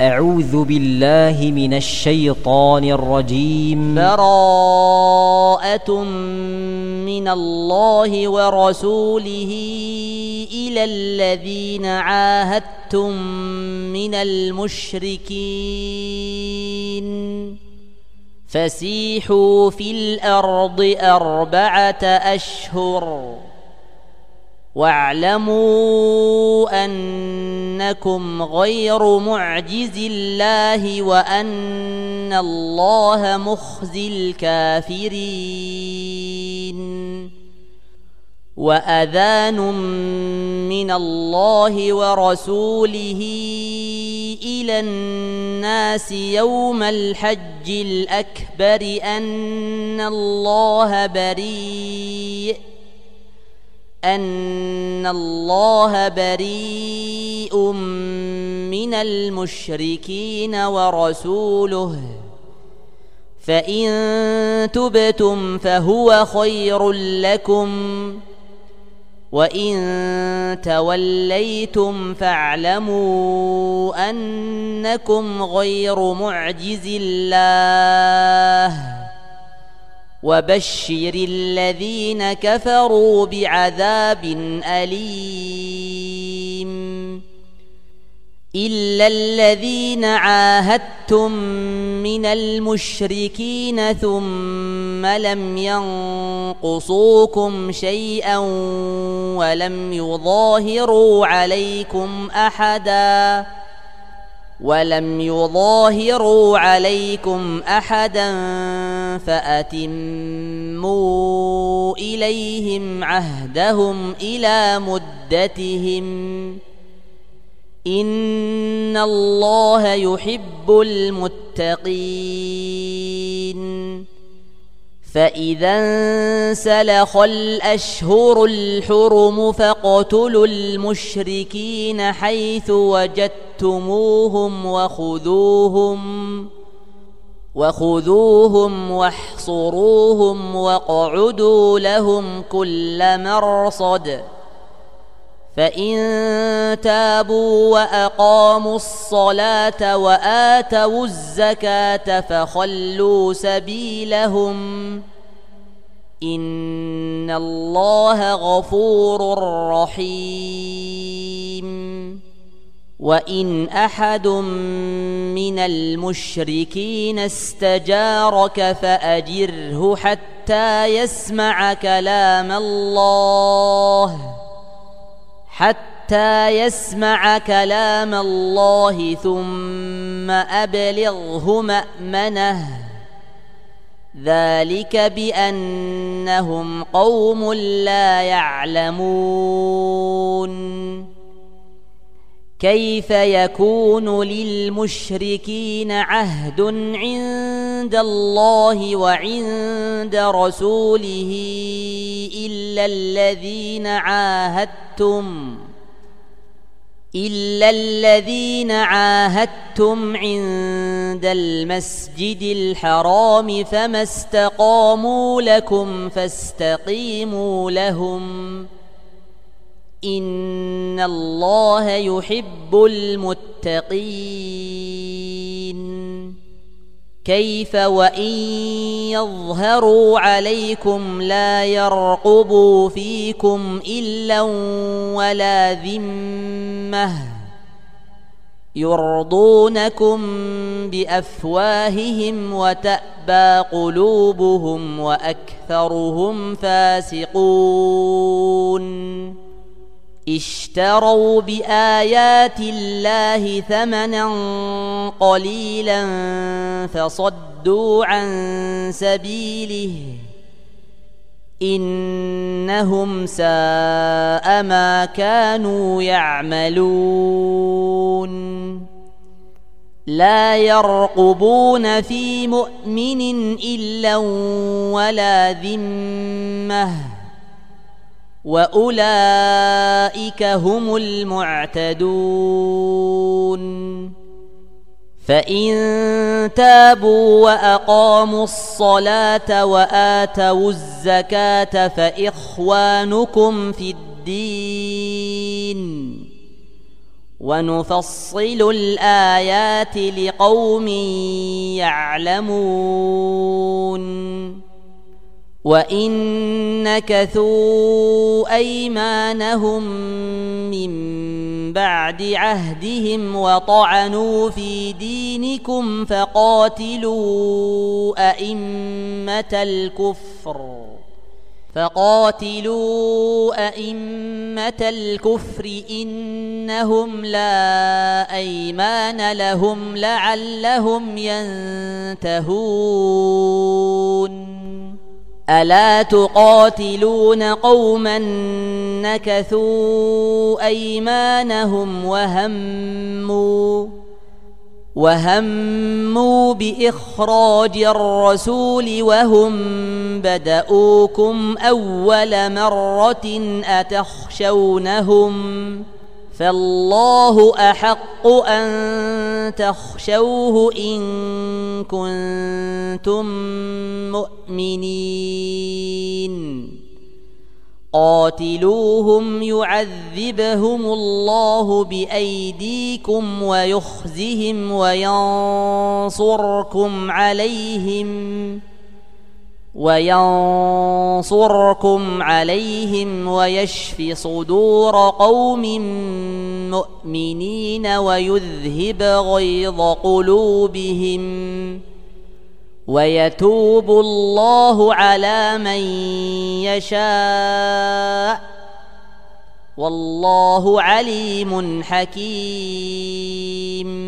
أعوذ بالله من الشيطان الرجيم. براءة من الله ورسوله إلى الذين عاهدتم من المشركين فسيحوا في الأرض 4 أشهر واعلموا أنكم غير معجز الله وأن الله مخزي الكافرين. وأذان من الله ورسوله إلى الناس يوم الحج الأكبر أن الله بريء من المشركين ورسوله فإن تبتم فهو خير لكم وإن توليتم فاعلموا أنكم غير معجز الله وبشر الذين كفروا بعذاب أليم. إلا الذين عاهدتم من المشركين ثم لم ينقصوكم شيئا ولم يظاهروا عليكم أحدا فأتموا إليهم عهدهم إلى مدتهم إن الله يحب المتقين. فإذا انسلخ الأشهر الحرم فاقتلوا المشركين حيث وجدتموهم وخذوهم واحصروهم واقعدوا لهم كل مرصد فإن تابوا وأقاموا الصلاة وآتوا الزكاة فخلوا سبيلهم إن الله غفور رحيم. وإن أحد من المشركين استجارك فأجره حتى يسمع كلام الله ثم أبلغه مأمنه ذلك بأنهم قوم لا يعلمون. كيف يكون للمشركين عهد عند الله وعند رسوله إلا الذين عاهدتم عند المسجد الحرام فما استقاموا لكم فاستقيموا لهم إن الله يحب المتقين. كيف وإن يظهروا عليكم لا يرقبوا فيكم إلا ولا ذمة يرضونكم بأفواههم وتأبى قلوبهم وأكثرهم فاسقون. اشتروا بآيات الله ثمنا قليلا فصدوا عن سبيله إنهم ساء ما كانوا يعملون. لا يرقبون في مؤمن إلا ولا ذمة وأولئك هم المعتدون. فإن تابوا وأقاموا الصلاة وآتوا الزكاة فإخوانكم في الدين ونفصل الآيات لقوم يعلمون وإن نكثوا أيمانهم من بعد عهدهم وطعنوا في دينكم فقاتلوا أئمة الكفر إنهم لا أيمان لهم لعلهم ينتهون ألا تقاتلون قوما نكثوا أيمانهم وهموا بإخراج الرسول وهم بدؤوكم أول مرة أتخشونهم فالله أحق أن تخشوه إن كنتم مؤمنين قاتلوهم يعذبهم الله بأيديكم ويخزهم وينصركم عليهم ويشف صدور قوم مؤمنين ويذهب غيظ قلوبهم ويتوب الله على من يشاء والله عليم حكيم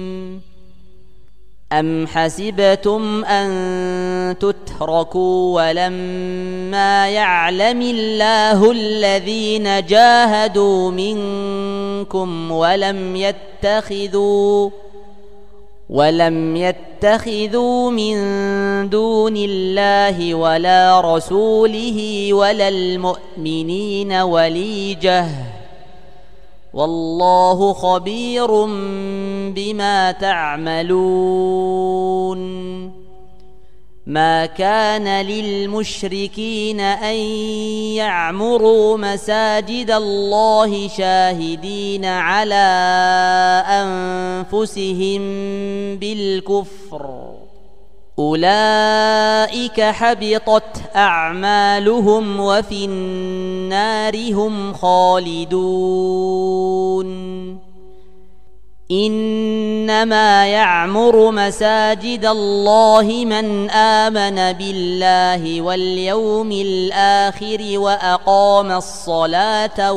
أم حسبتم أن تتركوا ولما يعلم الله الذين جاهدوا منكم ولم يتخذوا من دون الله ولا رسوله ولا المؤمنين وليجة والله خبير بما تعملون ما كان للمشركين أن يعمروا مساجد الله شاهدين على أنفسهم بالكفر أولئك حبطت أعمالهم وفي النار هم خالدون إنما يعمر مساجد الله من آمن بالله واليوم الآخر وأقام الصلاة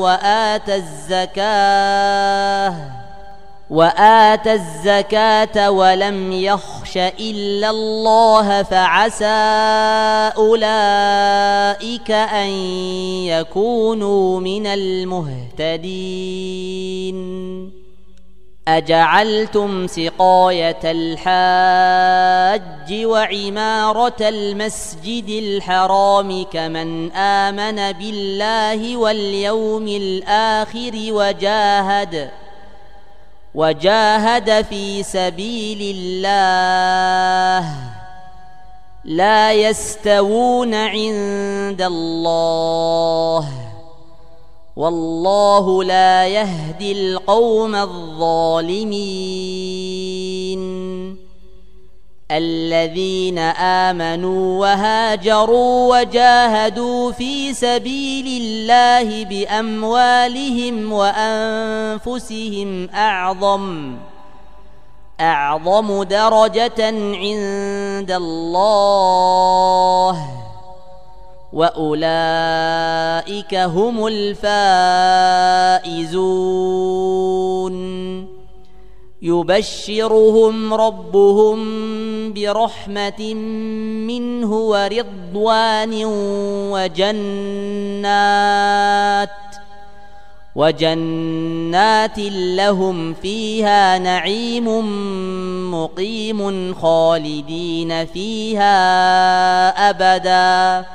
وآتى الزكاة ولم يخش إلا الله فعسى أولئك أن يكونوا من المهتدين أجعلتم سقاية الحاج وعمارة المسجد الحرام كمن آمن بالله واليوم الآخر وجاهد في سبيل الله لا يستوون عند الله والله لا يهدي القوم الظالمين الذين آمنوا وهاجروا وجاهدوا في سبيل الله بأموالهم وأنفسهم أعظم درجة عند الله وأولئك هم الفائزون يبشرهم ربهم برحمة منه ورضوان وجنات لهم فيها نعيم مقيم خالدين فيها أبدا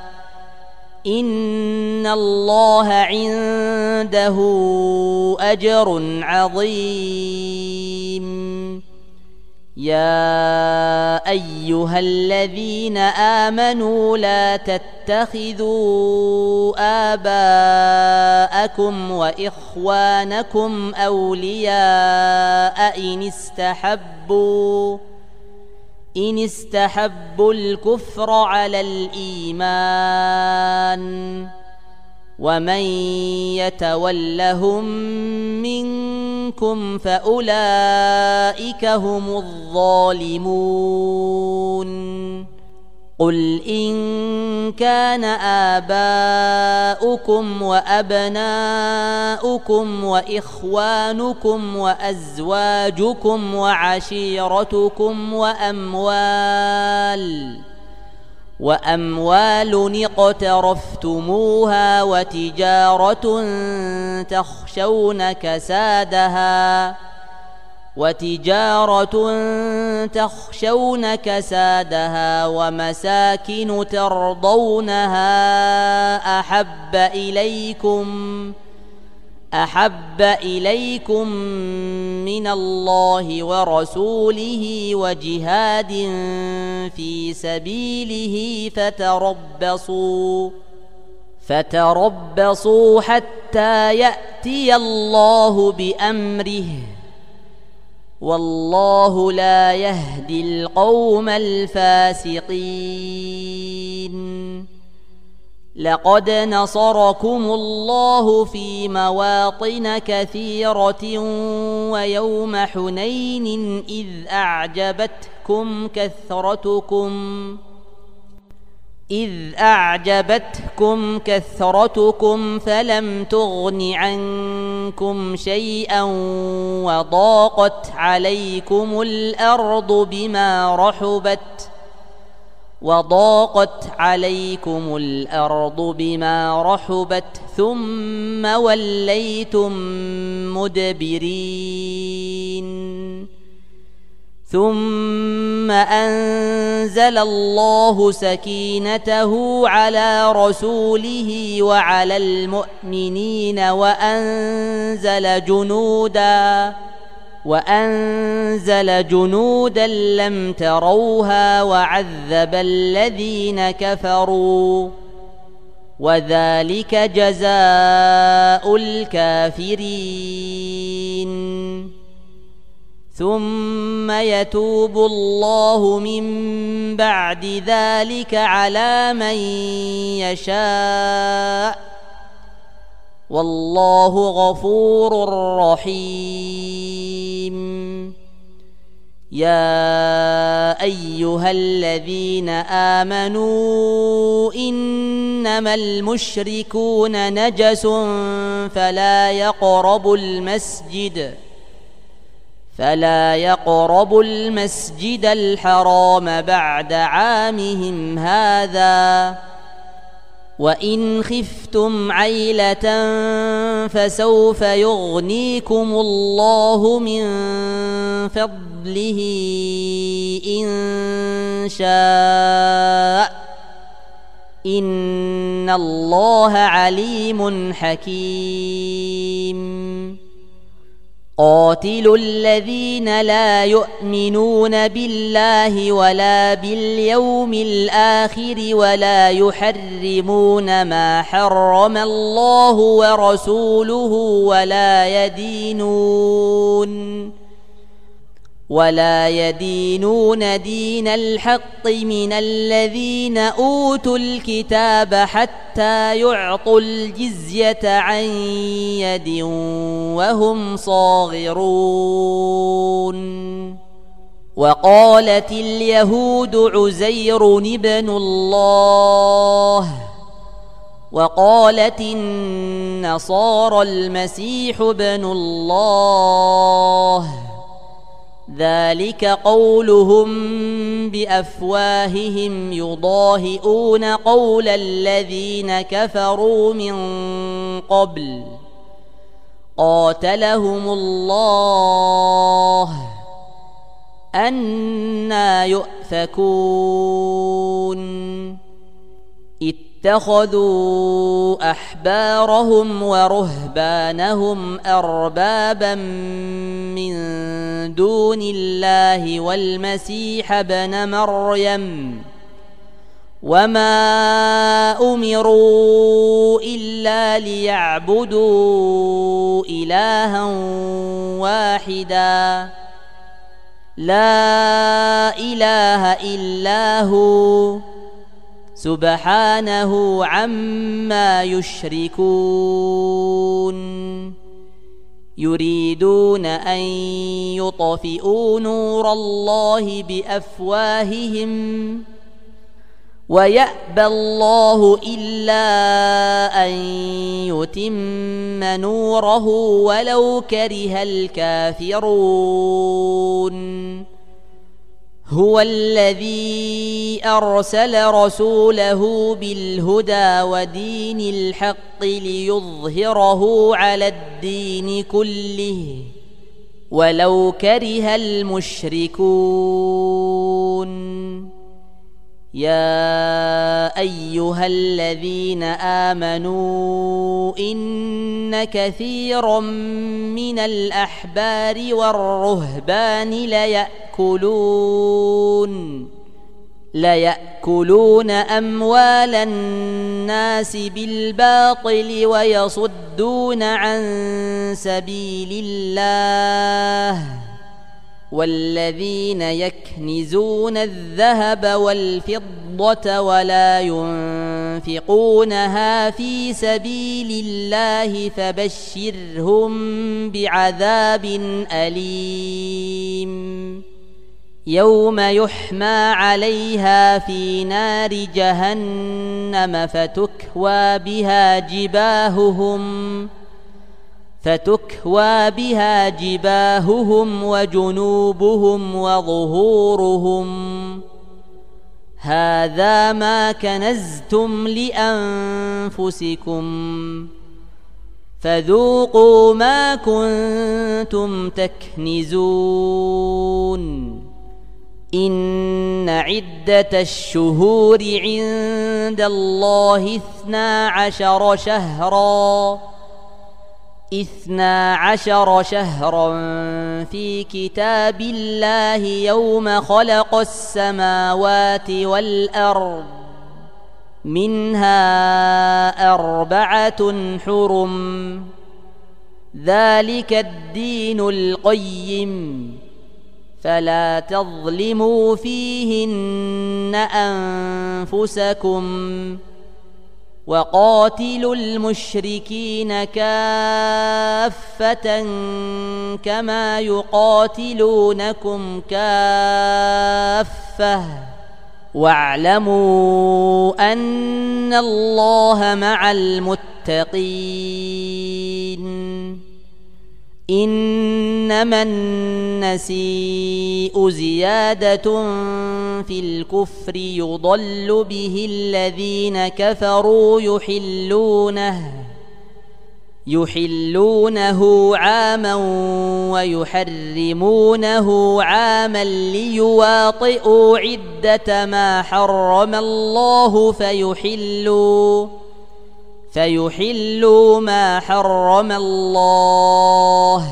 إن الله عنده أجر عظيم يا أيها الذين آمنوا لا تتخذوا آباءكم وإخوانكم أولياء إن استحبوا الكفر على الإيمان ومن يتولهم منكم فأولئك هم الظالمون قل إن كان آباؤكم وأبناؤكم وإخوانكم وأزواجكم وعشيرتكم وأموال اقترفتموها وتجارة تخشون كسادها ومساكن ترضونها أحب إليكم من الله ورسوله وجهاد في سبيله فتربصوا حتى يأتي الله بأمره والله لا يهدي القوم الفاسقين لقد نصركم الله في مواطن كثيرة ويوم حنين إذ أعجبتكم كثرتكم فلم تغن عنكم شيئا وضاقت عليكم الأرض بما رحبت ثم وليتم مدبرين ثم أنزل الله سكينته على رسوله وعلى المؤمنين وأنزل جنودا لم تروها وعذب الذين كفروا وذلك جزاء الكافرين ثم يتوب الله من بعد ذلك على من يشاء والله غفور رحيم يا أيها الذين آمنوا إنما المشركون نجس فلا يقربوا المسجد الحرام بعد عامهم هذا وإن خفتم عيلة فسوف يغنيكم الله من فضله إن شاء إن الله عليم حكيم قاتلوا الذين لا يؤمنون بالله ولا باليوم الآخر ولا يحرمون ما حرم الله ورسوله ولا يدينون دين الحق من الذين أوتوا الكتاب حتى يعطوا الجزية عن يد وهم صاغرون وقالت اليهود عزير ابن الله وقالت النصارى المسيح ابن الله ذلك قولهم بأفواههم يضاهئون قول الذين كفروا من قبل قاتلهم الله أنى يؤفكون اتخذوا أحبارهم ورهبانهم أربابا من دون الله والمسيح ابن مريم وما أمروا إلا ليعبدوا إلها واحدا لا إله إلا هو سبحانه عما يشركون يريدون أن يطفئوا نور الله بأفواههم ويأبى الله إلا أن يتم نوره ولو كره الكافرون هو الذي أرسل رسوله بالهدى ودين الحق ليظهره على الدين كله ولو كره المشركون يا أيها الذين آمنوا إن كثيرا من الأحبار والرهبان ليأكلون أموال الناس بالباطل ويصدون عن سبيل الله والذين يكنزون الذهب والفضة ولا ينفقونها في سبيل الله فبشرهم بعذاب أليم يوم يحمى عليها في نار جهنم فتكوى بها جباههم وجنوبهم وظهورهم هذا ما كنزتم لأنفسكم فذوقوا ما كنتم تكنزون إن عدة الشهور عند الله 12 شهرا في كتاب الله يوم خلق السماوات والأرض منها 4 حرم ذلك الدين القيم فلا تظلموا فيهن أنفسكم وقاتلوا المشركين كافة كما يقاتلونكم كافة واعلموا أن الله مع المتقين إنما النسيء زيادة في الكفر يضل به الذين كفروا يحلونه عاما ويحرمونه عاما ليواطئوا عدة ما حرم الله فيحلوا ما حرم الله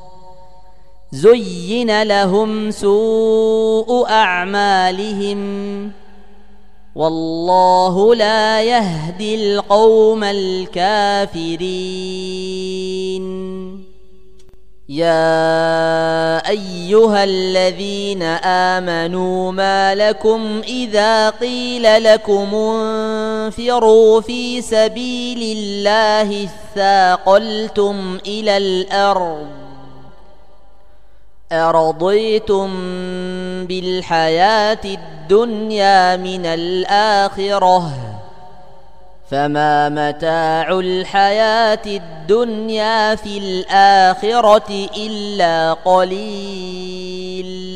زين لهم سوء أعمالهم والله لا يهدي القوم الكافرين يا أيها الذين آمنوا ما لكم إذا قيل لكم انفروا في سبيل الله اثاقلتم إلى الأرض أرضيتم بالحياة الدنيا من الآخرة فما متاع الحياة الدنيا في الآخرة إلا قليل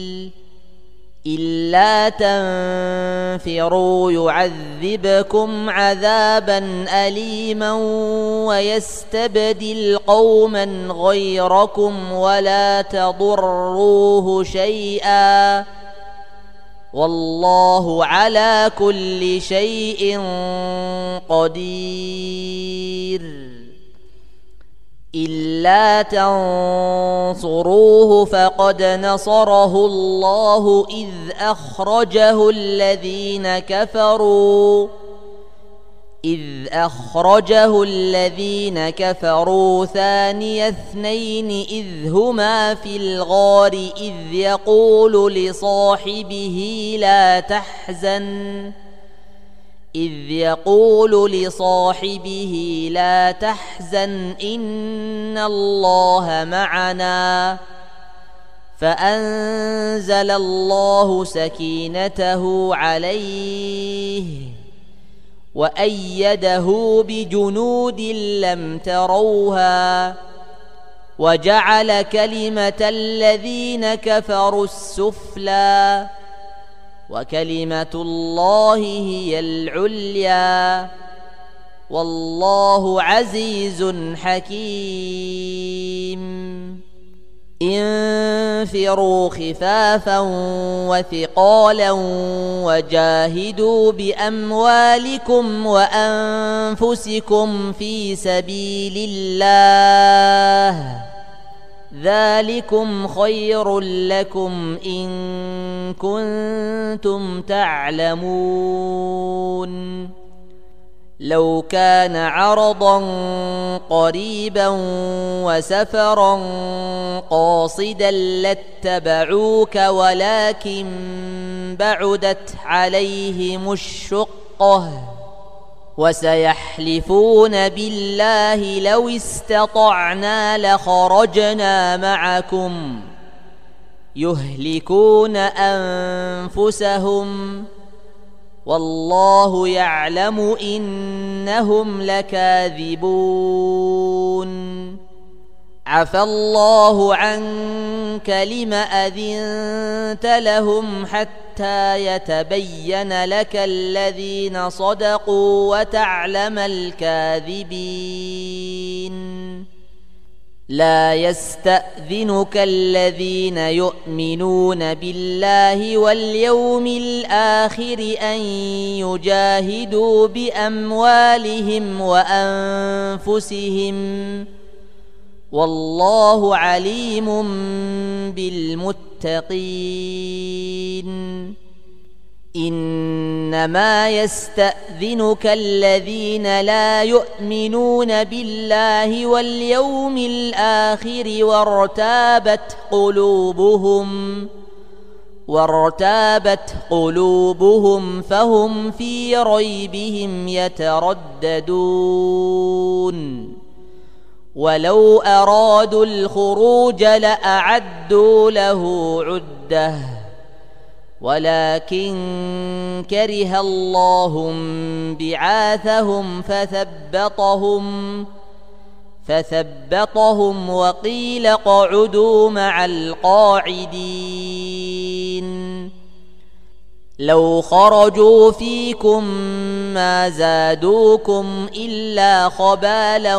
إلا تنفروا يعذبكم عذابا أليما ويستبدل قوما غيركم ولا تضروه شيئا والله على كل شيء قدير إلا تنصروه فقد نصره الله إذ أخرجه الذين كفروا ثاني اثنين إذ هما في الغار إذ يقول لصاحبه لا تحزن إن الله معنا فأنزل الله سكينته عليه وأيده بجنود لم تروها وجعل كلمة الذين كفروا السفلى وكلمة الله هي العليا والله عزيز حكيم انفروا خفافا وثقالا وجاهدوا بأموالكم وأنفسكم في سبيل الله ذلكم خير لكم إن كنتم تعلمون لو كان عرضا قريبا وسفرا قاصدا لاتبعوك ولكن بعدت عليهم الشقة وسيحلفون بالله لو استطعنا لخرجنا معكم يهلكون أنفسهم والله يعلم إنهم لكاذبون عفى الله عنك لم أذنت لهم حتى يتبين لك الذين صدقوا وتعلم الكاذبين لا يستأذنك الذين يؤمنون بالله واليوم الآخر أن يجاهدوا بأموالهم وأنفسهم والله عليم بالمتقين إنما يستأذنك الذين لا يؤمنون بالله واليوم الآخر وارتابت قلوبهم فهم في ريبهم يترددون ولو أرادوا الخروج لأعدوا له عدة ولكن كره الله بعاثهم فثبطهم وقيل اقعدوا مع القاعدين لو خرجوا فيكم ما زادوكم إلا خبالا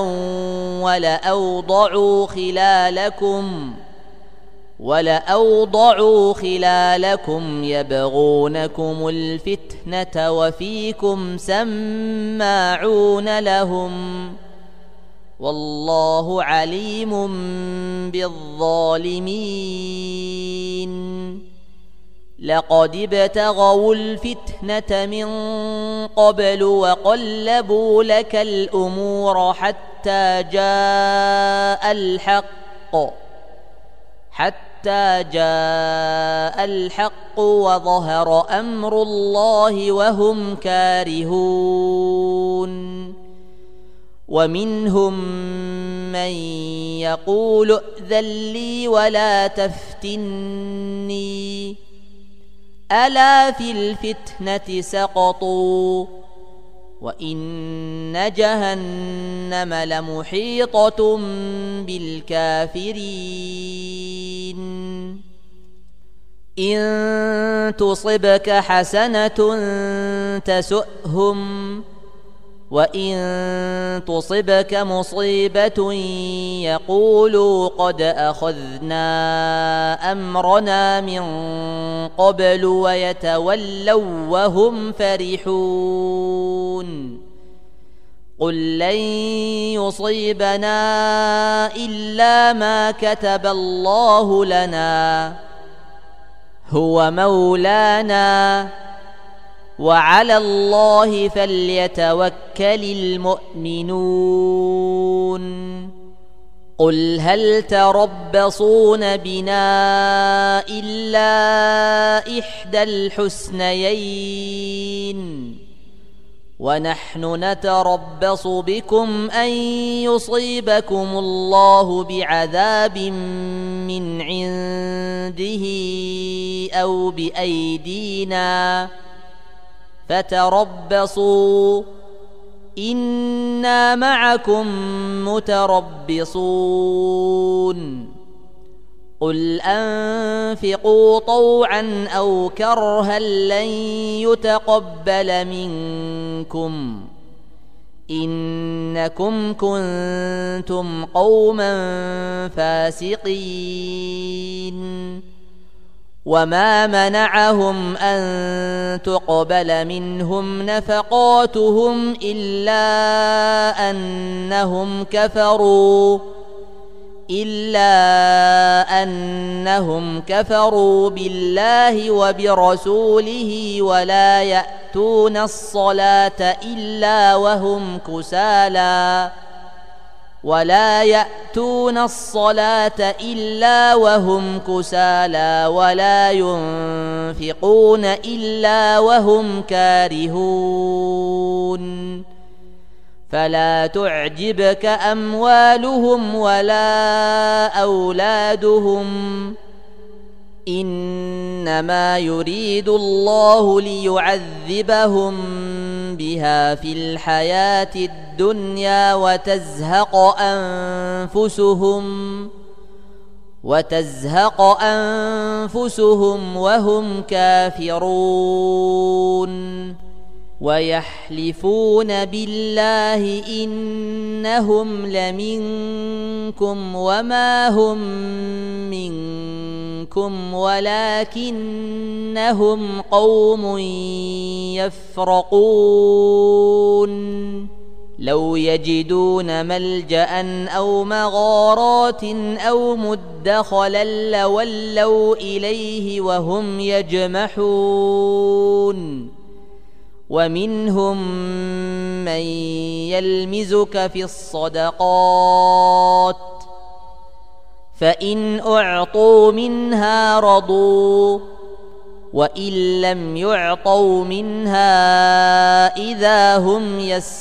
ولأوضعوا خلالكم يبغونكم الفتنة وفيكم سماعون لهم والله عليم بالظالمين لقد ابتغوا الفتنة من قبل وقلبوا لك الأمور حتى جاء الحق وظهر أمر الله وهم كارهون ومنهم من يقول ائذن لي ولا تفتني ألا في الفتنة سقطوا وإن جهنم لمحيطة بالكافرين إن تصبك حسنة تسؤهم وإن تصبك مصيبة يقولوا قد أخذنا أمرنا من قبل ويتولوا وهم فرحون قل لن يصيبنا إلا ما كتب الله لنا هو مولانا وعلى الله فليتوكل المؤمنون قل هل تربصون بنا إلا إحدى الحسنيين ونحن نتربص بكم أن يصيبكم الله بعذاب من عنده أو بأيدينا فتربصوا إنا معكم متربصون قل أنفقوا طوعا أو كرها لن يتقبل منكم إنكم كنتم قوما فاسقين وما منعهم أن تقبل منهم نفقاتهم إلا أنهم كفروا بالله وبرسوله ولا يأتون الصلاة إلا وهم كسالى ولا ينفقون إلا وهم كارهون فلا تعجبك أموالهم ولا أولادهم إنما يريد الله ليعذبهم بها في الحياة الدنيا وتزهق أنفسهم وهم كافرون ويحلفون بالله إنهم لمنكم وما هم منكم ولكنهم قوم يفرقون لو يجدون ملجأ أو مغارات أو مدخلا لولوا إليه وهم يجمحون ومنهم من يلمزك في الصدقات فإن أعطوا منها رضوا وإن لم يعطوا منها إذا هم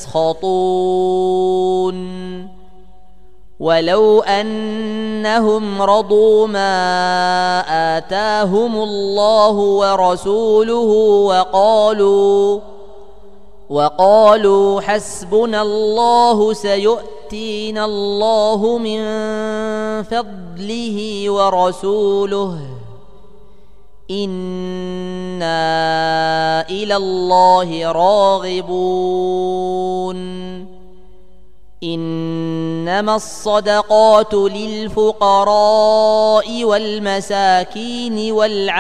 يسخطون ولو أنهم رضوا ما آتاهم الله ورسوله وقالوا حسبنا الله سيؤتينا الله من فضله ورسوله إنا إلى الله راغبون إنما الصدقات للفقراء والمساكين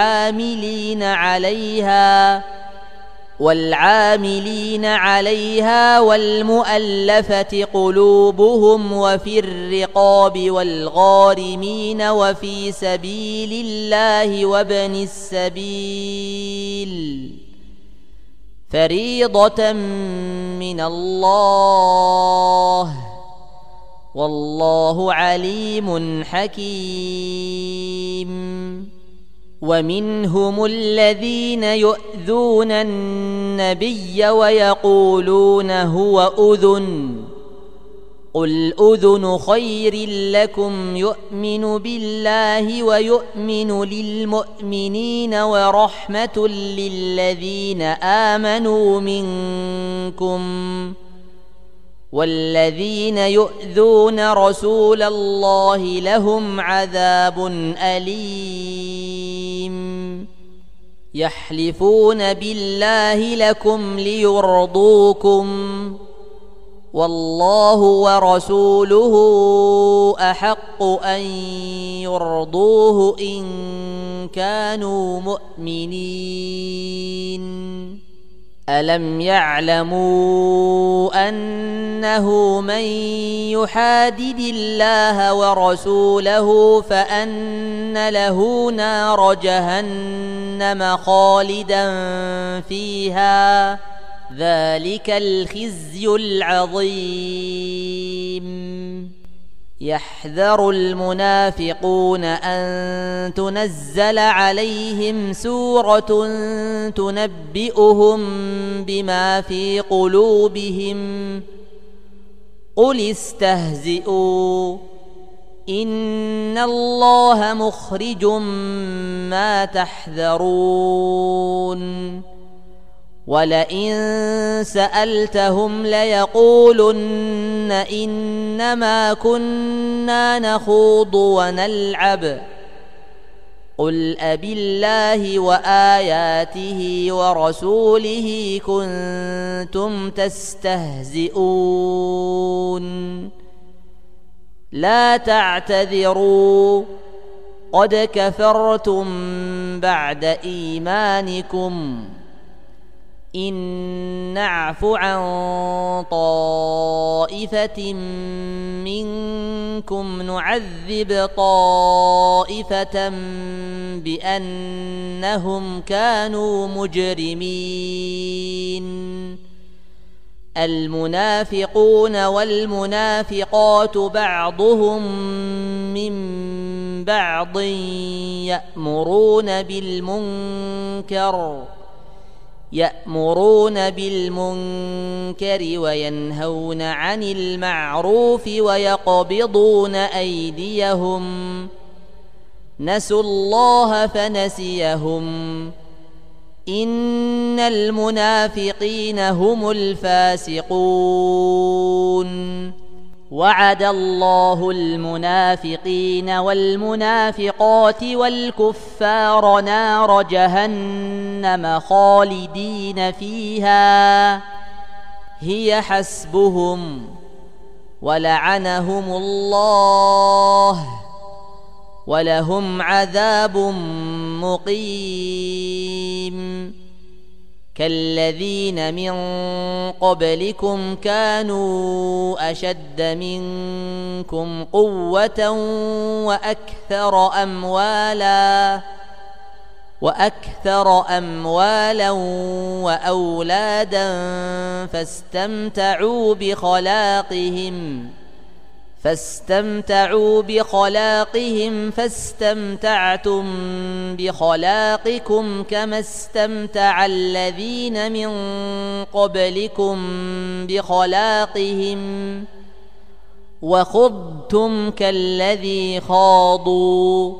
والعاملين عليها والمؤلفة قلوبهم وفي الرقاب والغارمين وفي سبيل الله وابن السبيل فريضة من الله والله عليم حكيم ومنهم الذين يؤذون النبي ويقولون هو أذن قل أذن خير لكم يؤمن بالله ويؤمن للمؤمنين ورحمة للذين آمنوا منكم والذين يؤذون رسول الله لهم عذاب أليم يحلفون بالله لكم ليرضوكم والله ورسوله أحق أن يرضوه إن كانوا مؤمنين ألم يعلموا أنه من يحادد الله ورسوله فأن له نار جهنم خالدا فيها ذلك الخزي العظيم يحذر المنافقون أن تنزل عليهم سورة تنبئهم بما في قلوبهم قل استهزئوا إن الله مخرج ما تحذرون ولئن سألتهم ليقولن إنما كنا نخوض ونلعب قل أبالله وآياته ورسوله كنتم تستهزئون لا تعتذروا قد كفرتم بعد إيمانكم إن نعف عن طائفة منكم نعذب طائفة بأنهم كانوا مجرمين المنافقون والمنافقات بعضهم من بعض يأمرون بالمنكر وينهون عن المعروف ويقبضون أيديهم نسوا الله فنسيهم إن المنافقين هم الفاسقون وعد الله المنافقين والمنافقات والكفار نار جهنم خالدين فيها هي حسبهم ولعنهم الله ولهم عذاب مقيم كالذين من قبلكم كانوا أشد منكم قوة وأكثر أموالا وأولادا فاستمتعوا بخلاقهم فاستمتعتم بخلاقكم كما استمتع الذين من قبلكم بخلاقهم وخضتم كالذي خاضوا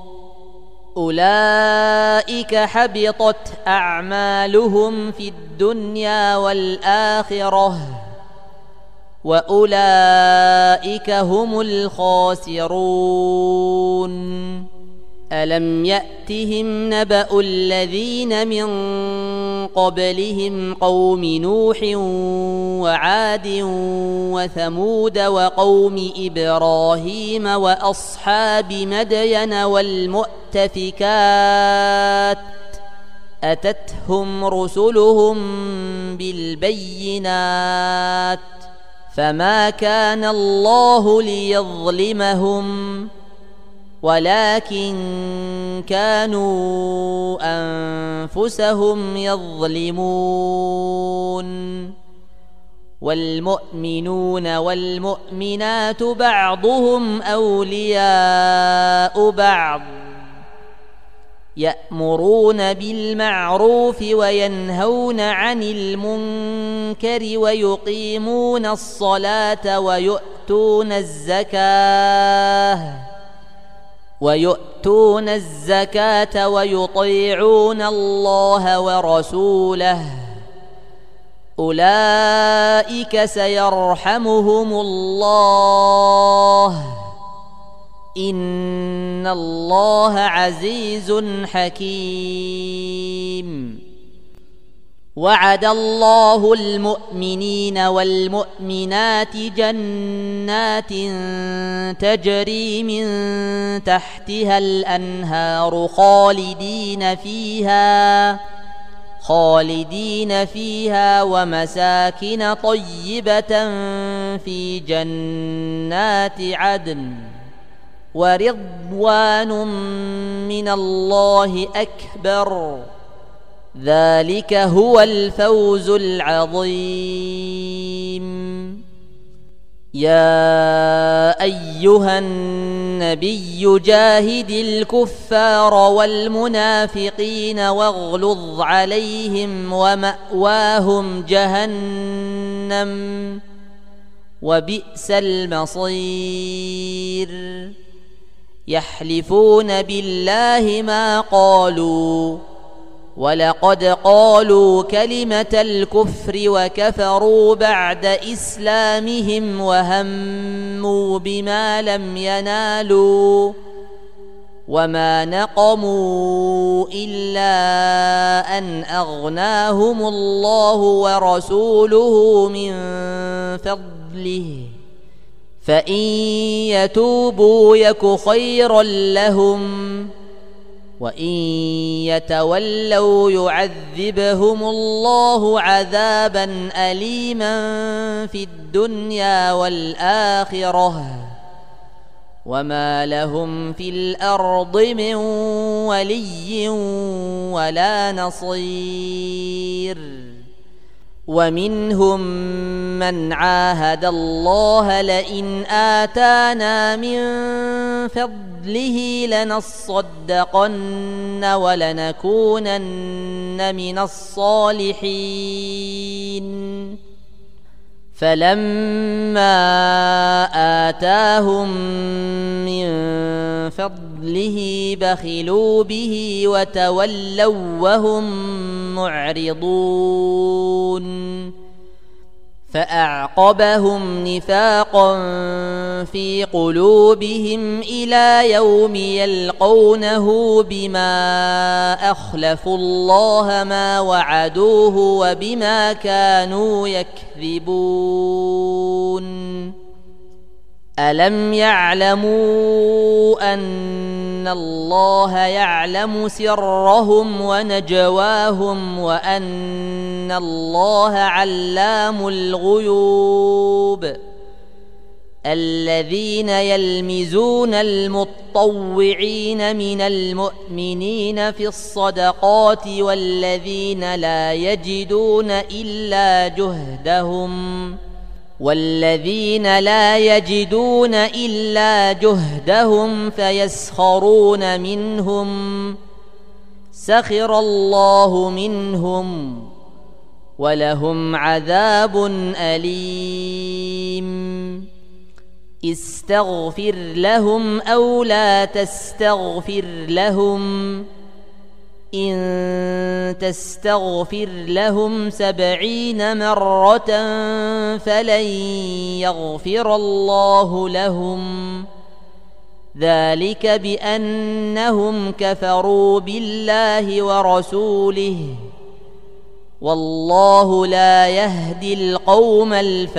أولئك حبطت أعمالهم في الدنيا والآخرة وأولئك هم الخاسرون ألم يأتهم نبأ الذين من قبلهم قوم نوح وعاد وثمود وقوم إبراهيم وأصحاب مدين والمؤتفكات أتتهم رسلهم بالبينات فما كان الله ليظلمهم ولكن كانوا أنفسهم يظلمون والمؤمنون والمؤمنات بعضهم أولياء بعض يأمرون بالمعروف وينهون عن المنكر ويقيمون الصلاة ويؤتون الزكاة ويطيعون الله ورسوله أولئك سيرحمهم الله إن الله عزيز حكيم وعد الله المؤمنين والمؤمنات جنات تجري من تحتها الأنهار خالدين فيها ومساكن طيبة في جنات عدن ورضوان من الله أكبر ذلك هو الفوز العظيم. يا أيها النبي جاهد الكفار والمنافقين واغلظ عليهم ومأواهم جهنم وبئس المصير. يحلفون بالله ما قالوا ولقد قالوا كلمة الكفر وكفروا بعد إسلامهم وهموا بما لم ينالوا وما نقموا إلا أن أغناهم الله ورسوله من فضله فإن يتوبوا يك خيرا لهم وإن يتولوا يعذبهم الله عذابا أليما في الدنيا والآخرة وما لهم في الأرض من ولي ولا نصير. ومنهم من عاهد الله لئن آتانا من فضله لنصدقن ولنكونن من الصالحين فلما آتاهم من فضله بخلوا به وتولوا وهم معرضون فأعقبهم نفاقا في قلوبهم إلى يوم يلقونه بما أخلفوا الله ما وعدوه وبما كانوا يكذبون. ألم يعلموا أن الله يعلم سرهم ونجواهم وأن الله علام الغيوب. الذين يلمزون المطوعين من المؤمنين في الصدقات والذين لا يجدون إلا جهدهم فيسخرون منهم سخر الله منهم ولهم عذاب أليم. استغفر لهم أو لا تستغفر لهم إن تستغفر لهم 70 مرة فلن يغفر الله لهم ذلك بأنهم كفروا بالله ورسوله والله لا يهدي القوم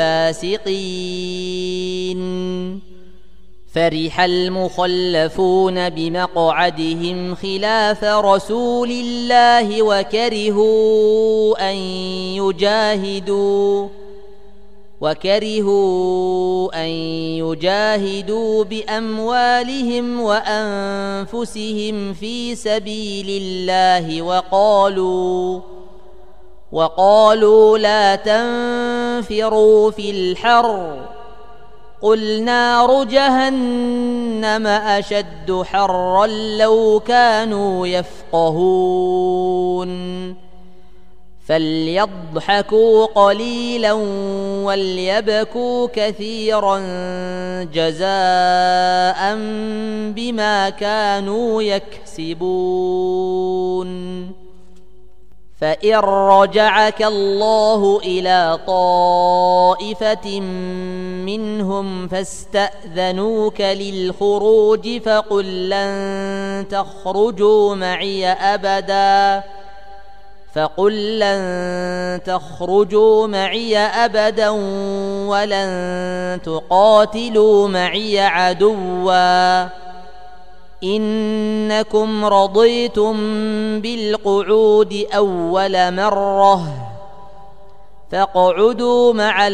الفاسقين. فرح المخلفون بمقعدهم خلاف رسول الله وكرهوا أن يجاهدوا بأموالهم وأنفسهم في سبيل الله وقالوا لا تنفروا في الحر قل نار جهنم أشد حرا لو كانوا يفقهون. فليضحكوا قليلا وليبكوا كثيرا جزاء بما كانوا يكسبون. فإن رجعك الله إلى طائفة منهم فاستأذنوك للخروج فقل لن تخرجوا معي أبدا ولن تقاتلوا معي عدوا إنكم رضيتم بالقعود أول مرة فاقعدوا مع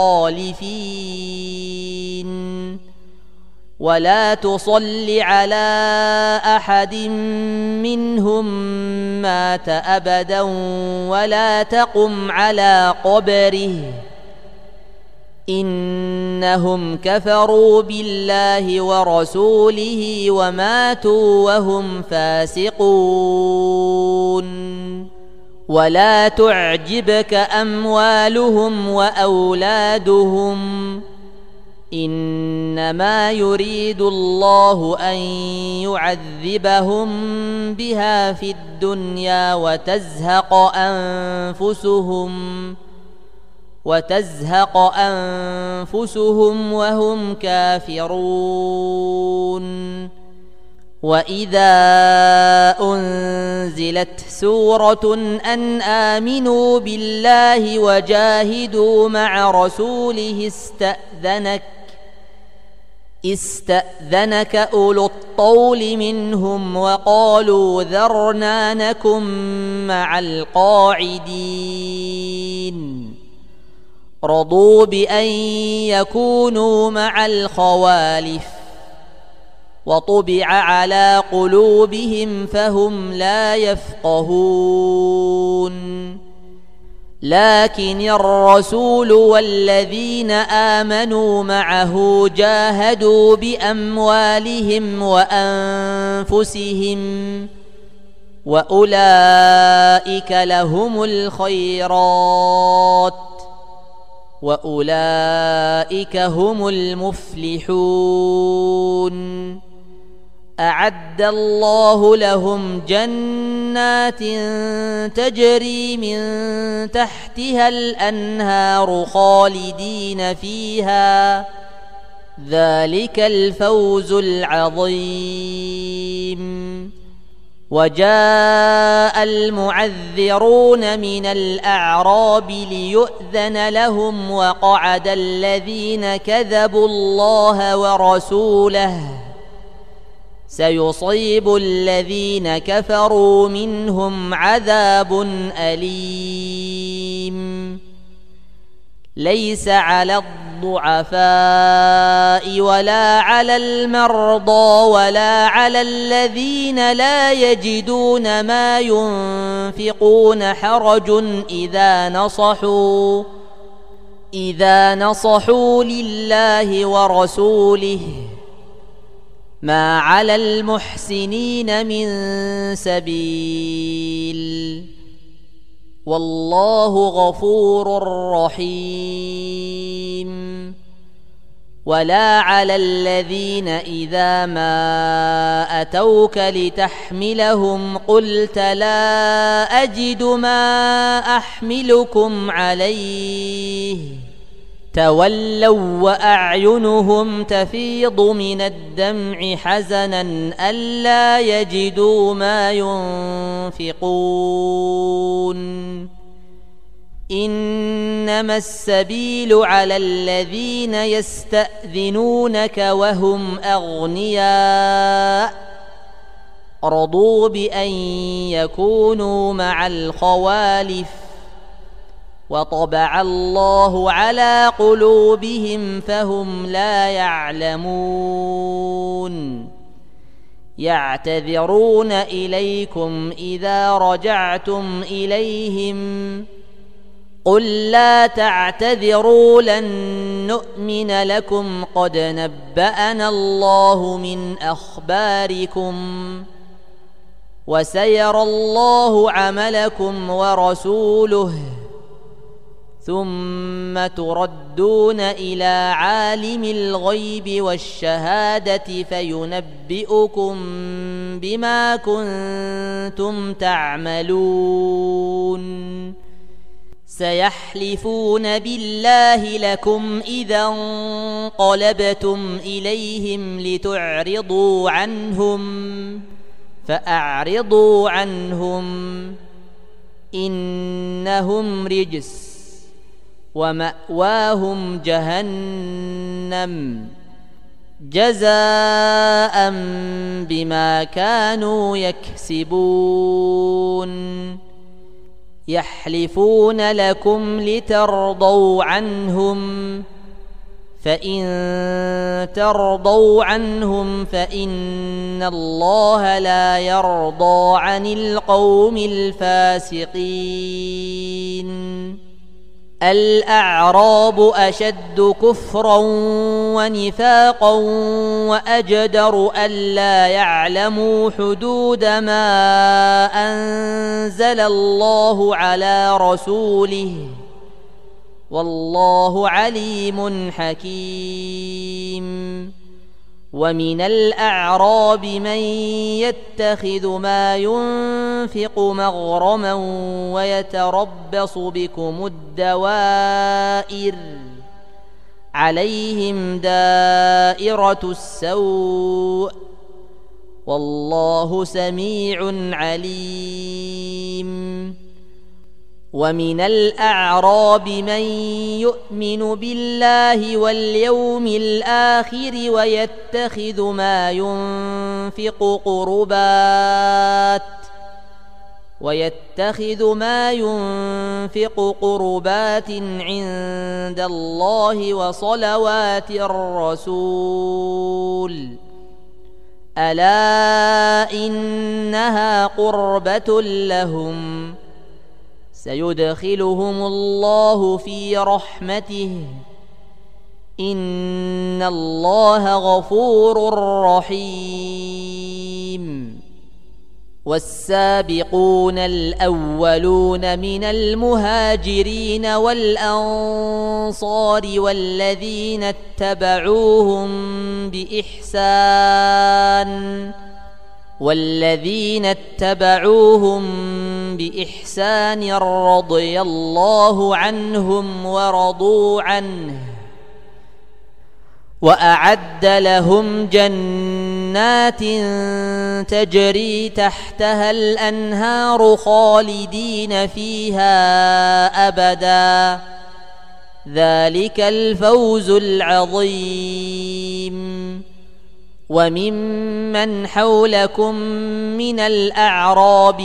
الخالفين ولا تصل على أحد منهم مات أبدا ولا تقم على قبره إنهم كفروا بالله ورسوله وماتوا وهم فاسقون ولا تعجبك أموالهم وأولادهم إنما يريد الله أن يعذبهم بها في الدنيا وتزهق أنفسهم وهم كافرون وإذا أنزلت سورة أن آمنوا بالله وجاهدوا مع رسوله استأذنك أولو الطول منهم وقالوا ذرنا نكن مع القاعدين رضوا بأن يكونوا مع الخوالف وطبع على قلوبهم فهم لا يفقهون لكن الرسول والذين آمنوا معه جاهدوا بأموالهم وأنفسهم وأولئك لهم الخيرات وأولئك هم المفلحون أعد الله لهم جنات تجري من تحتها الأنهار خالدين فيها ذلك الفوز العظيم وجاء المعذرون من الأعراب ليؤذن لهم وقعد الذين كذبوا الله ورسوله سيصيب الذين كفروا منهم عذاب أليم ليس على الضعفاء ولا على المرضى ولا على الذين لا يجدون ما ينفقون حرج إذا نصحوا لله ورسوله ما على المحسنين من سبيل والله غفور رحيم ولا على الذين إذا ما أتوك لتحملهم قلت لا أجد ما أحملكم عليه تولوا وأعينهم تفيض من الدمع حزنا ألا يجدوا ما ينفقون إنما السبيل على الذين يستأذنونك وهم أغنياء رضوا بأن يكونوا مع الخوالف وطبع الله على قلوبهم فهم لا يعلمون يعتذرون إليكم إذا رجعتم إليهم قل لا تعتذروا لن نؤمن لكم قد نبأنا الله من أخباركم وسيرى الله عملكم ورسوله ثم تردون إلى عالم الغيب والشهادة فينبئكم بما كنتم تعملون سيحلفون بالله لكم إذا انقلبتم إليهم لتعرضوا عنهم فأعرضوا عنهم إنهم رجس ومأواهم جهنم جزاء بما كانوا يكسبون يحلفون لكم لترضوا عنهم فإن ترضوا عنهم فإن الله لا يرضى عن القوم الفاسقين الأعراب أشد كفرا ونفاقا وأجدر ألا يعلموا حدود ما أنزل الله على رسوله والله عليم حكيم ومن الأعراب من يتخذ ما ينفق مغرما ويتربص بكم الدوائر عليهم دائرة السوء والله سميع عليم ومن الأعراب من يؤمن بالله واليوم الآخر ويتخذ ما ينفق قربات عند الله وصلوات الرسول ألا إنها قربة لهم سيدخلهم الله في رحمته إن الله غفور رحيم والسابقون الأولون من المهاجرين والأنصار والذين اتبعوهم بإحسان رضي الله عنهم ورضوا عنه وأعد لهم جنات تجري تحتها الأنهار خالدين فيها أبدا ذلك الفوز العظيم وممن حولكم من الأعراب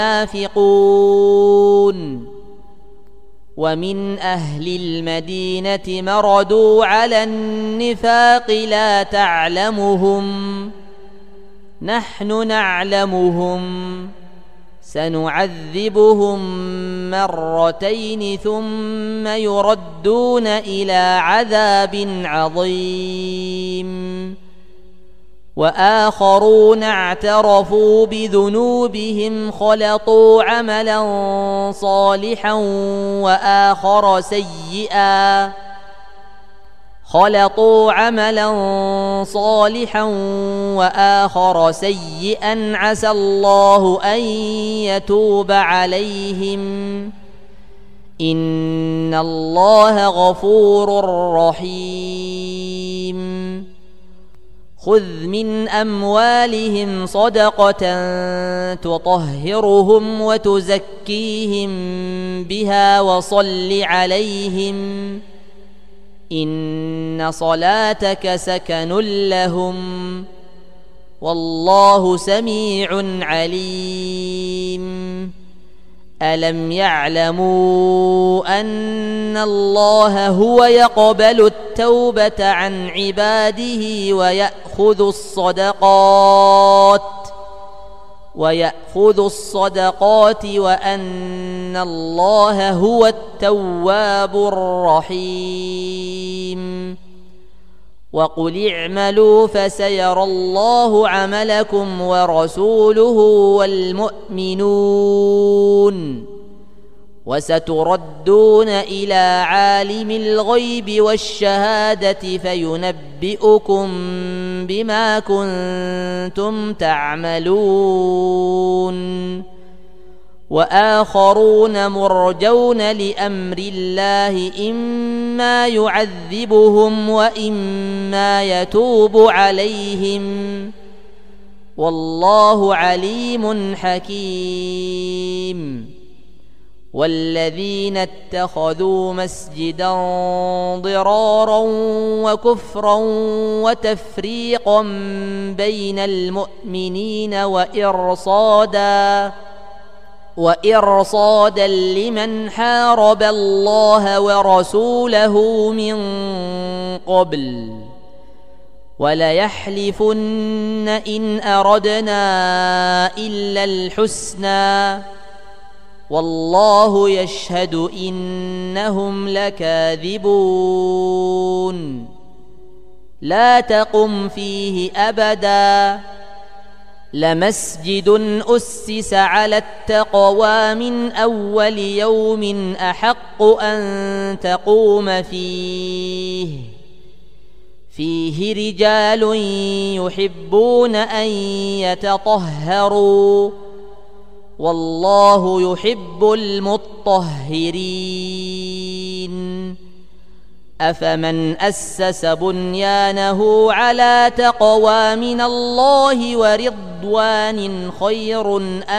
منافقون ومن أهل المدينة مردوا على النفاق لا تعلمهم نحن نعلمهم سنعذبهم مرتين ثم يردون إلى عذاب عظيم وآخرون اعترفوا بذنوبهم خلطوا عملا صالحا وآخر سيئا عسى الله أن يتوب عليهم إن الله غفور رحيم خذ من أموالهم صدقة تطهرهم وتزكيهم بها وصل عليهم إن صلاتك سكن لهم والله سميع عليم ألم يعلموا أن الله هو يقبل التوبة عن عباده ويأخذ الصدقات وأن الله هو التواب الرحيم وقل اعملوا فسيرى الله عملكم ورسوله والمؤمنون وستردون إلى عالم الغيب والشهادة فينبئكم بما كنتم تعملون وآخرون مرجون لأمر الله إما يعذبهم وإما يتوب عليهم والله عليم حكيم والذين اتخذوا مسجدا ضرارا وكفرا وتفريقا بين المؤمنين وإرصادا لمن حارب الله ورسوله من قبل وليحلفن إن أردنا إلا الحسنى والله يشهد إنهم لكاذبون لا تقم فيه أبدا لمسجد أسس على التقوى من أول يوم أحق أن تقوم فيه رجال يحبون أن يتطهروا والله يحب المطهرين أفمن أسس بنيانه على تقوى من الله ورضوان خير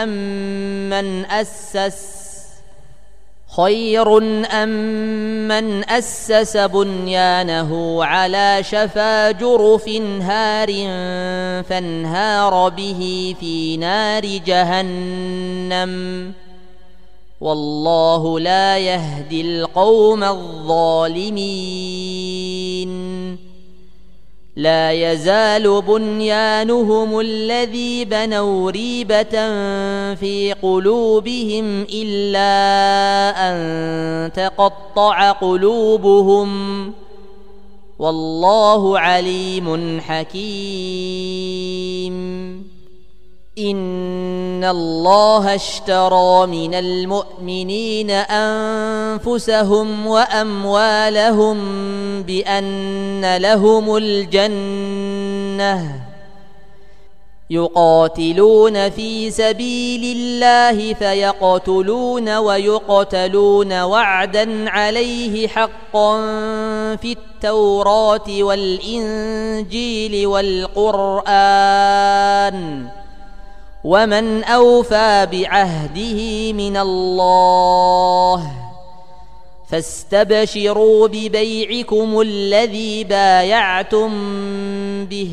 أم من أسس بنيانه على شفا جرف هار فانهار به في نار جهنم والله لا يهدي القوم الظالمين لا يزال بنيانهم الذي بنوا ريبة في قلوبهم إلا أن تقطع قلوبهم والله عليم حكيم إن الله اشترى من المؤمنين أنفسهم وأموالهم بأن لهم الجنة يقاتلون في سبيل الله فيقتلون ويقتلون وعدا عليه حقا في التوراة والإنجيل والقرآن ومن أوفى بعهده من الله فاستبشروا ببيعكم الذي بايعتم به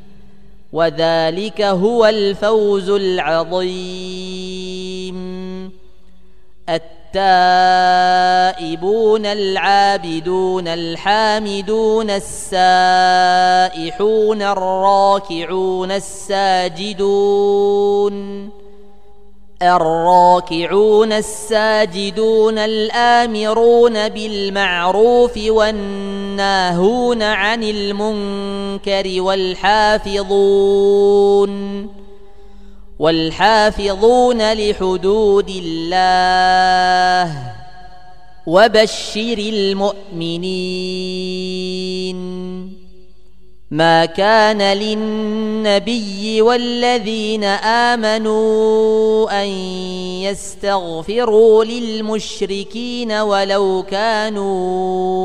وذلك هو الفوز العظيم التائبون العابدون الحامدون السائحون الراكعون الساجدون الآمرون بالمعروف والناهون عن المنكر والحافظون لحدود الله وبشر المؤمنين ما كان للنبي والذين آمنوا أن يستغفروا للمشركين ولو كانوا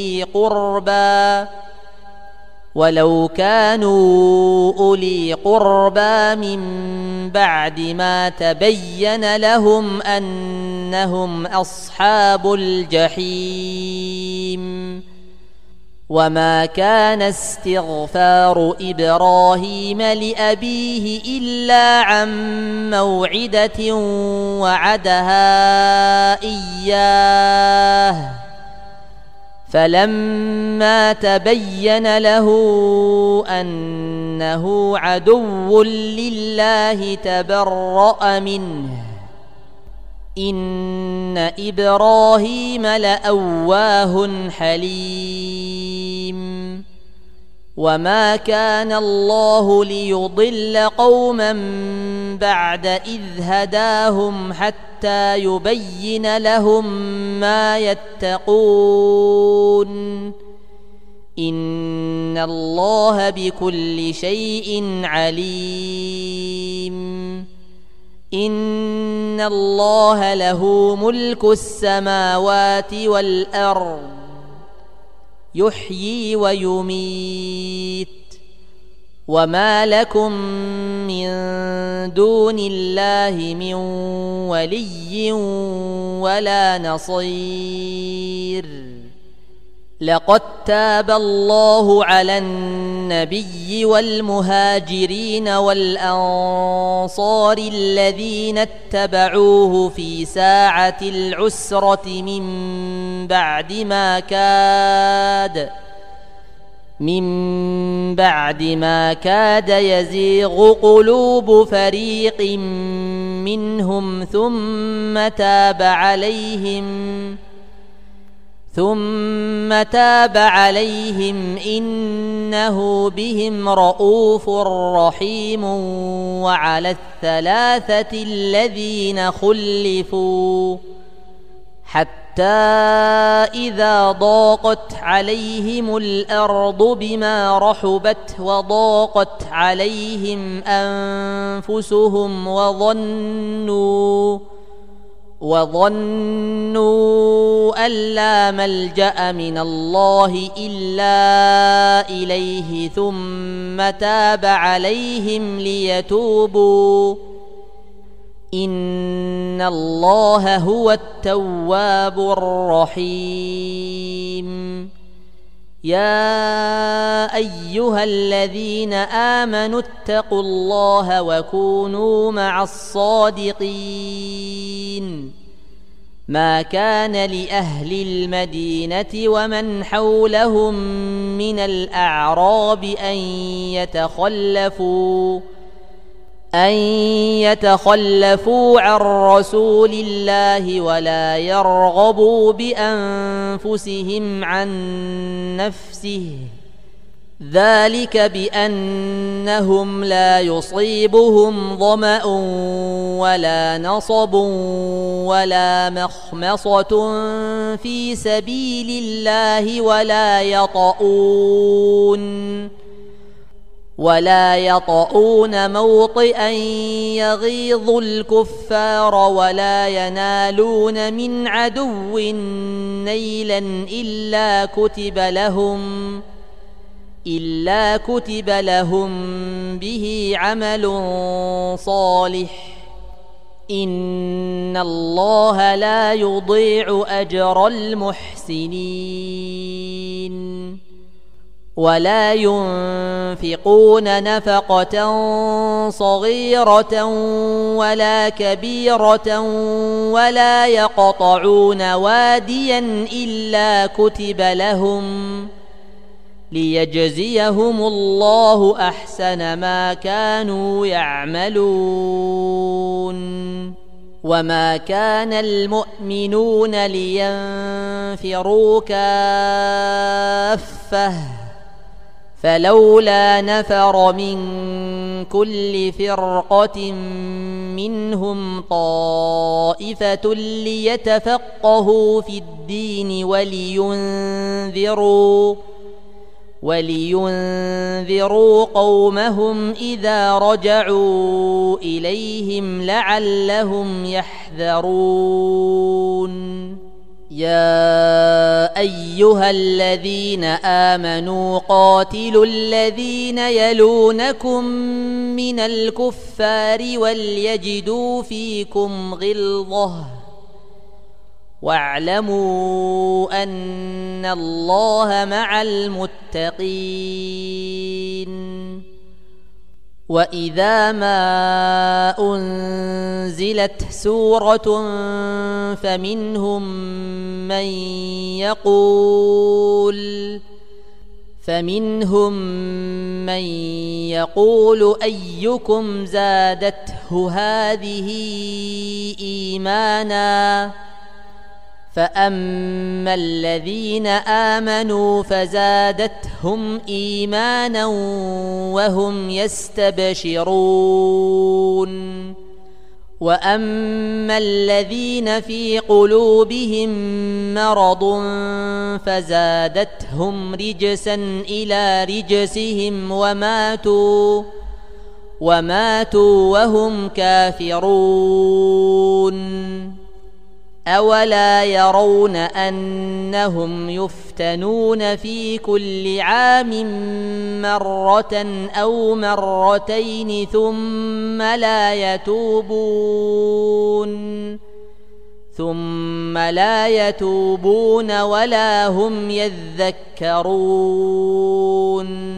أولي قربى من بعد ما تبين لهم أنهم أصحاب الجحيم وما كان استغفار إبراهيم لأبيه إلا عن موعدة وعدها إياه فلما تبين له أنه عدو لله تبرأ منه إن إبراهيم لأواه حليم وما كان الله ليضل قوما بعد إذ هداهم حتى يبين لهم ما يتقون إن الله بكل شيء عليم إن الله له ملك السماوات والأرض يحيي ويميت وما لكم من دون الله من ولي ولا نصير. لقد تاب الله على النبي والمهاجرين والأنصار الذين اتبعوه في ساعة العسرة من بعد ما كاد يزيغ قلوب فريق منهم ثم تاب عليهم إنه بهم رءوف رحيم. وعلى الثلاثة الذين خلفوا حتى إذا ضاقت عليهم الأرض بما رحبت وضاقت عليهم أنفسهم وظنوا أن لا ملجأ من الله إلا إليه ثم تاب عليهم ليتوبوا إن الله هو التواب الرحيم. يا أيها الذين آمنوا اتقوا الله وكونوا مع الصادقين. ما كان لأهل المدينة ومن حولهم من الأعراب أن يتخلفوا عن رسول الله ولا يرغبوا بأنفسهم عن نفسه، ذلك بأنهم لا يصيبهم ظمأ ولا نصب ولا مخمصة في سبيل الله ولا يطؤون موطئا يغيظ الكفار ولا ينالون من عدو نيلا إلا كتب لهم به عمل صالح. إن الله لا يضيع أجر المحسنين. ولا ينفقون نفقة صغيرة ولا كبيرة ولا يقطعون واديا إلا كتب لهم ليجزيهم الله أحسن ما كانوا يعملون. وما كان المؤمنون لينفروا كافة فلولا نفر من كل فرقة منهم طائفة ليتفقهوا في الدين ولينذروا قومهم إذا رجعوا إليهم لعلهم يحذرون. يا أيها الذين آمنوا قاتلوا الذين يلونكم من الكفار وليجدوا فيكم غلظة واعلموا أن الله مع المتقين. وإذا ما أنزلت سورة فمنهم من يقول أيكم زادته هذه إيمانا فأما الذين آمنوا فزادتهم إيمانا وهم يستبشرون. وأما الذين في قلوبهم مرض فزادتهم رجسا إلى رجسهم وماتوا وهم كافرون. أولا يرون أنهم يفتنون في كل عام مرة أو مرتين ثم لا يتوبون ولا هم يذكرون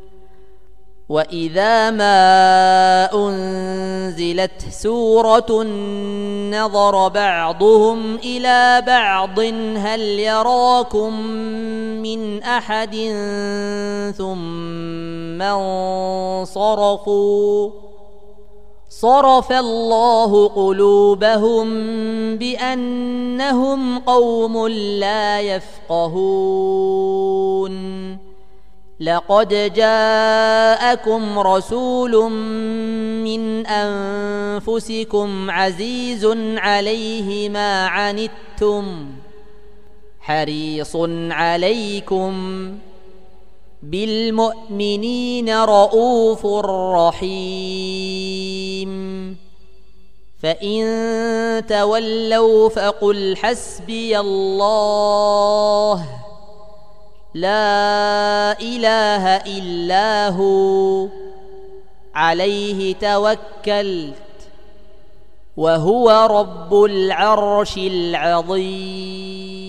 وإذا ما أنزلت سورة نظر بعضهم إلى بعض هل يراكم من أحد ثم انصرفوا صرف الله قلوبهم بأنهم قوم لا يفقهون لقد جاءكم رسول من أنفسكم عزيز عليه ما عنتم حريص عليكم بالمؤمنين رؤوف رحيم فإن تولوا فقل حسبي الله لا إله إلا هو عليه توكلت وهو رب العرش العظيم